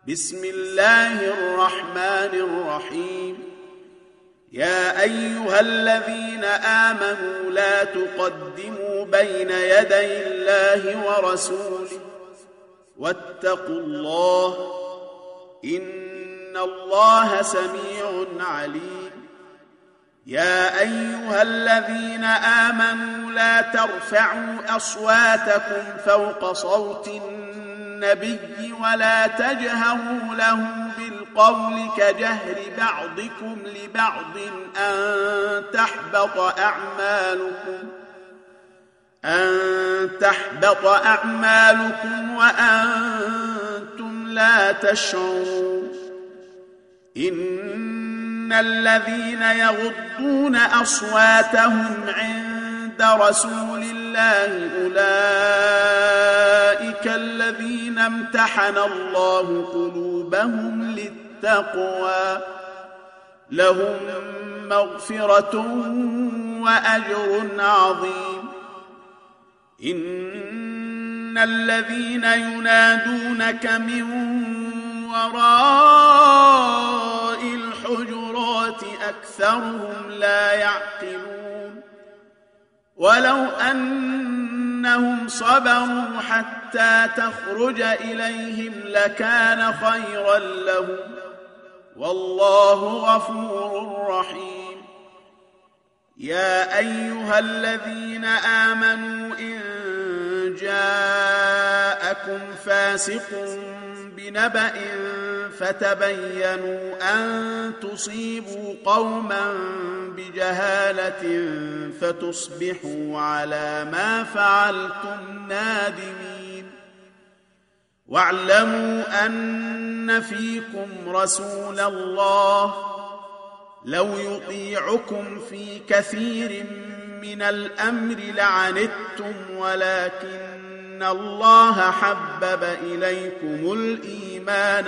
بسم الله الرحمن الرحيم. يا أيها الذين آمنوا لا تقدموا بين يدي الله ورسوله واتقوا الله إن الله سميع عليم. يا أيها الذين آمنوا لا ترفعوا أصواتكم فوق صوت النبي ولا تجهروا له بالقول كجهر بعضكم لبعض أن تحبط أعمالكم وأنتم لا تشعرون. إن الذين يغضون أصواتهم عند رسول الله أولئك الذين امتحن الله قلوبهم للتقوى لهم مغفرة وأجر عظيم. إن الذين ينادونك من وراء الحجرات أكثرهم لا يعقلون. ولو أنهم صبروا حتى تخرج إليهم لكان خيرا لهم والله غفور رحيم. يا أيها الذين آمنوا إن جاءكم فاسق بنبأ فتبينوا أن تصيبوا قوما بجهالة فتصبحوا على ما فعلتم نادمين. واعلموا أن فيكم رسول الله لو يطيعكم في كثير من الأمر لعنتم ولكن الله حبب إليكم الإيمان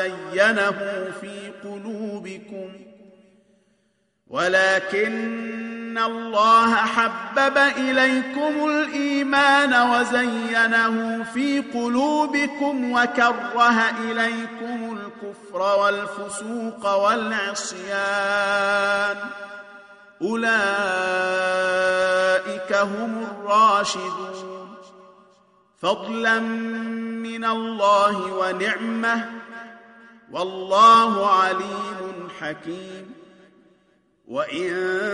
وزينه في قلوبكم وكره إليكم الكفر والفسوق والعصيان أولئك هم الراشدون فضلا من الله ونعمة والله عليم حكيم. وإن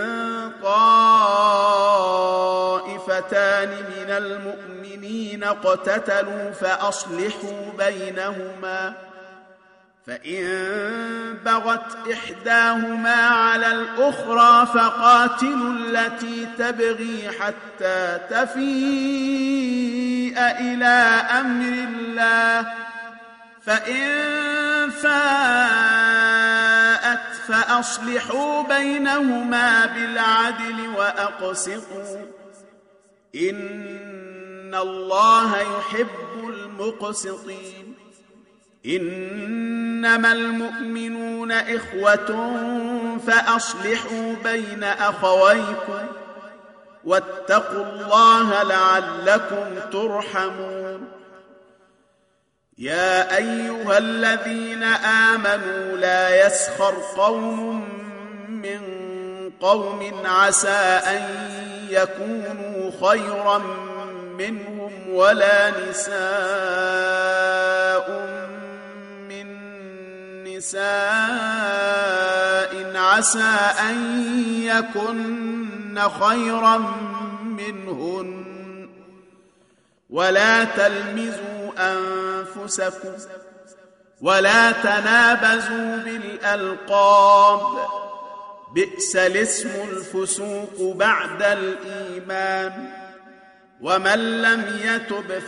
طائفتان من المؤمنين اقتتلوا فأصلحوا بينهما فإن بغت إحداهما على الأخرى فقاتلوا التي تبغي حتى تفيء إلى أمر الله فإن فاءت فأصلحوا بينهما بالعدل وأقسطوا إن الله يحب المقسطين. إنما المؤمنون إخوة فأصلحوا بين أخويكم واتقوا الله لعلكم ترحمون. يا أيها الذين آمنوا لا يسخر قوم من قوم عسى أن يكونوا خيرا منهم ولا نساء من نساء عسى أن يكن خيرا منهن ولا تلمزوا أنفسكم ولا تنابزوا بالألقاب بئس الاسم الفسوق بعد الإيمان ومن لم يتب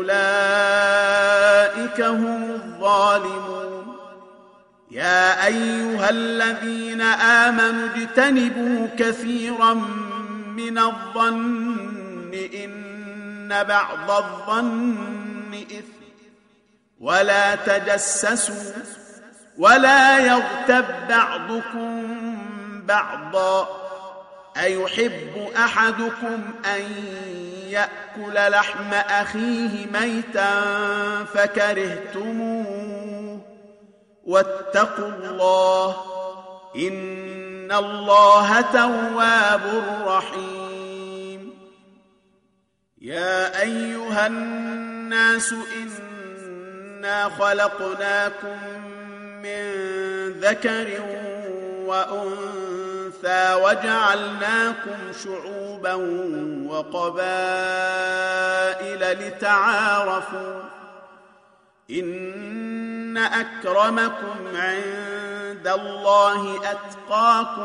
فأولئك هم الظالمون. يا أيها الذين آمنوا اجتنبوا كثيرا من الظن إن بعض الظن إثم ولا تجسسوا ولا يغتب بعضكم بعضا أيحب أحدكم أن يأكل لحم أخيه ميتا فكرهتموه واتقوا الله إن الله تواب رحيم. يا أيها الناس إنا خلقناكم من ذكر وأنثى وجعلناكم شعوبا وقبائل لتعارفوا إن أكرمكم عند الله أتقاكم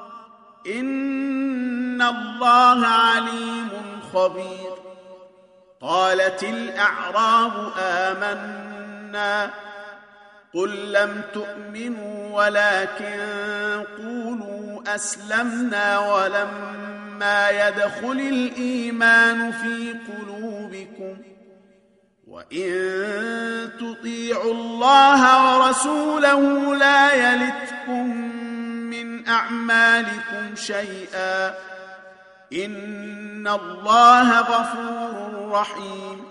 إن الله عليم خبير. قالت الأعراب آمنا قل لم تؤمنوا ولكن قولوا أسلمنا ولما يدخل الإيمان في قلوبكم وإن تطيعوا الله ورسوله لا يلتكم من أعمالكم شيئا إن الله غفور رحيم.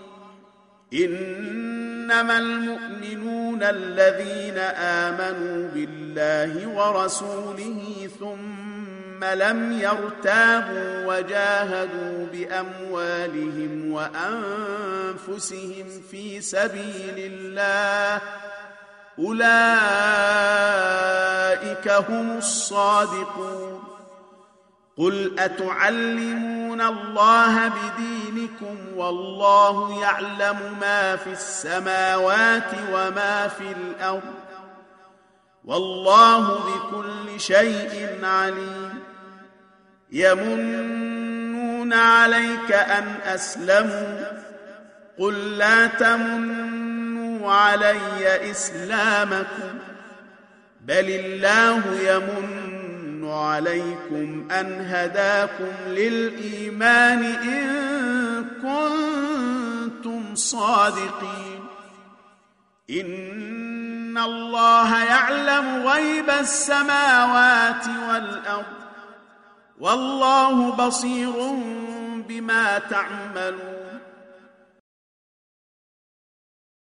إنما المؤمنون الذين آمنوا بالله ورسوله ثم لم يرتابوا وجاهدوا بأموالهم وأنفسهم في سبيل الله أولئك هم الصادقون. قل أتعلمون الله بدينكم والله يعلم ما في السماوات وما في الأرض والله بكل شيء عليم. يمنون عليك أن أسلموا قل لا تمنوا علي إسلامكم بل الله يمن عليكم أن هداكم للإيمان إن كنتم صادقين. إن الله يعلم غيب السماوات والأرض والله بصير بما تعملون.